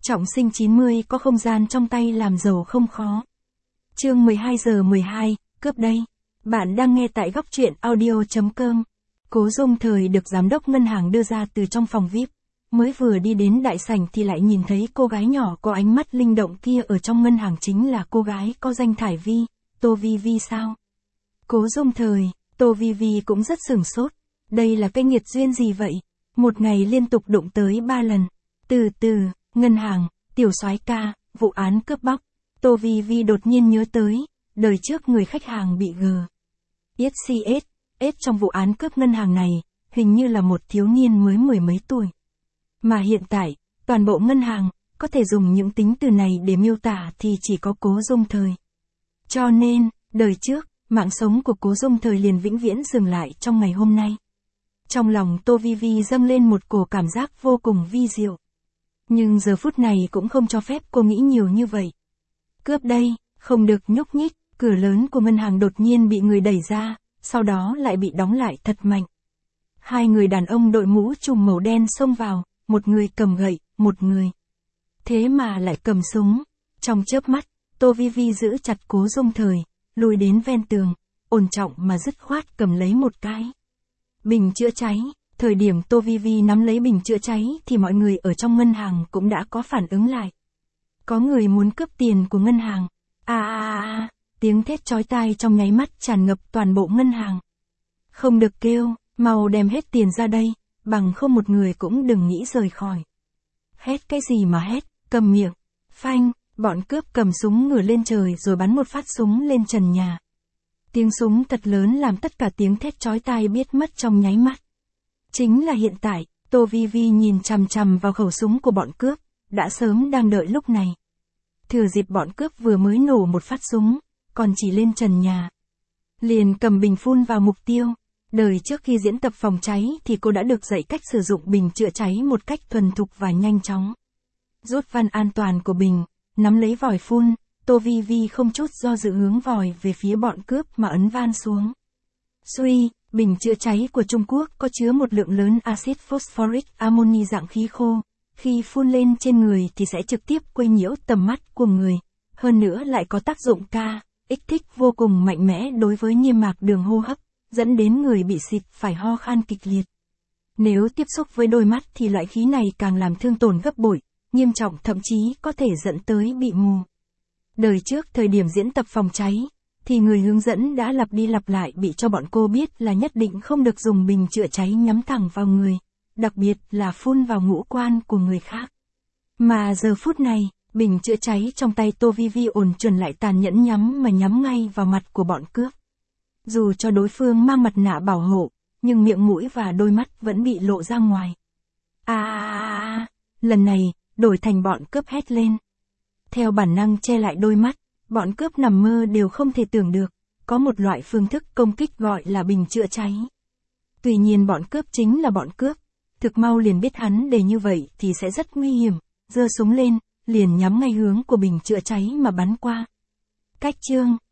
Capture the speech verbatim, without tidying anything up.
Trọng sinh chín mươi có không gian trong tay làm giàu không khó. Chương mười hai giờ mười hai, cướp đây. Bạn đang nghe tại góc truyện audio chấm com. Cố Dung Thời được giám đốc ngân hàng đưa ra từ trong phòng vi ai pi. Mới vừa đi đến đại sảnh thì lại nhìn thấy cô gái nhỏ có ánh mắt linh động kia ở trong ngân hàng, chính là cô gái có danh Thải Vi, Tô Vi Vi sao? Cố Dung Thời, Tô Vi Vi cũng rất sửng sốt. Đây là cái nghiệt duyên gì vậy? Một ngày liên tục đụng tới ba lần. Từ từ, ngân hàng, tiểu soái ca, vụ án cướp bóc. Tô Vi Vi đột nhiên nhớ tới, đời trước người khách hàng bị G. ét xê ét, S trong vụ án cướp ngân hàng này, hình như là một thiếu niên mới mười mấy tuổi. Mà hiện tại, toàn bộ ngân hàng, có thể dùng những tính từ này để miêu tả thì chỉ có Cố Dung Thời. Cho nên, đời trước, mạng sống của Cố Dung Thời liền vĩnh viễn dừng lại trong ngày hôm nay. Trong lòng Tô Vi Vi dâng lên một cổ cảm giác vô cùng vi diệu. Nhưng giờ phút này cũng không cho phép cô nghĩ nhiều như vậy. Cướp đây, không được nhúc nhích, cửa lớn của ngân hàng đột nhiên bị người đẩy ra, sau đó lại bị đóng lại thật mạnh. Hai người đàn ông đội mũ trùm màu đen xông vào, một người cầm gậy, một người. Thế mà lại cầm súng. Trong chớp mắt, Tô Vi Vi giữ chặt Cố Dung Thời, lùi đến ven tường, ổn trọng mà dứt khoát cầm lấy một cái bình chữa cháy. Thời điểm Tô Vi Vi nắm lấy bình chữa cháy thì mọi người ở trong ngân hàng cũng đã có phản ứng lại. Có người muốn cướp tiền của ngân hàng. À à à, tiếng thét chói tai trong nháy mắt tràn ngập toàn bộ ngân hàng. Không được kêu, mau đem hết tiền ra đây, bằng không một người cũng đừng nghĩ rời khỏi. Hét cái gì mà hét, cầm miệng. Phanh, bọn cướp cầm súng ngửa lên trời rồi bắn một phát súng lên trần nhà. Tiếng súng thật lớn làm tất cả tiếng thét chói tai biết mất trong nháy mắt. Chính là hiện tại, Tô Vi Vi nhìn chằm chằm vào khẩu súng của bọn cướp, đã sớm đang đợi lúc này. Thừa dịp bọn cướp vừa mới nổ một phát súng, còn chỉ lên trần nhà, liền cầm bình phun vào mục tiêu. Đời trước khi diễn tập phòng cháy thì cô đã được dạy cách sử dụng bình chữa cháy một cách thuần thục và nhanh chóng. Rút van an toàn của bình, nắm lấy vòi phun, Tô Vi Vi không chút do dự hướng vòi về phía bọn cướp mà ấn van xuống. Suy, bình chữa cháy của Trung Quốc có chứa một lượng lớn axit phosphoric amoni dạng khí khô. Khi phun lên trên người thì sẽ trực tiếp quấy nhiễu tầm mắt của người. Hơn nữa lại có tác dụng ca, kích thích vô cùng mạnh mẽ đối với niêm mạc đường hô hấp, dẫn đến người bị xịt phải ho khan kịch liệt. Nếu tiếp xúc với đôi mắt thì loại khí này càng làm thương tổn gấp bội, nghiêm trọng thậm chí có thể dẫn tới bị mù. Đời trước thời điểm diễn tập phòng cháy, thì người hướng dẫn đã lặp đi lặp lại bị cho bọn cô biết là nhất định không được dùng bình chữa cháy nhắm thẳng vào người, đặc biệt là phun vào ngũ quan của người khác. Mà giờ phút này, bình chữa cháy trong tay Tô Vi Vi ổn chuẩn lại tàn nhẫn nhắm mà nhắm ngay vào mặt của bọn cướp. Dù cho đối phương mang mặt nạ bảo hộ, nhưng miệng mũi và đôi mắt vẫn bị lộ ra ngoài. À à à à, lần này, đổi thành bọn cướp hét lên. Theo bản năng che lại đôi mắt, bọn cướp nằm mơ đều không thể tưởng được, có một loại phương thức công kích gọi là bình chữa cháy. Tuy nhiên bọn cướp chính là bọn cướp, thực mau liền biết hắn để như vậy thì sẽ rất nguy hiểm, giơ súng lên, liền nhắm ngay hướng của bình chữa cháy mà bắn qua. Cách chương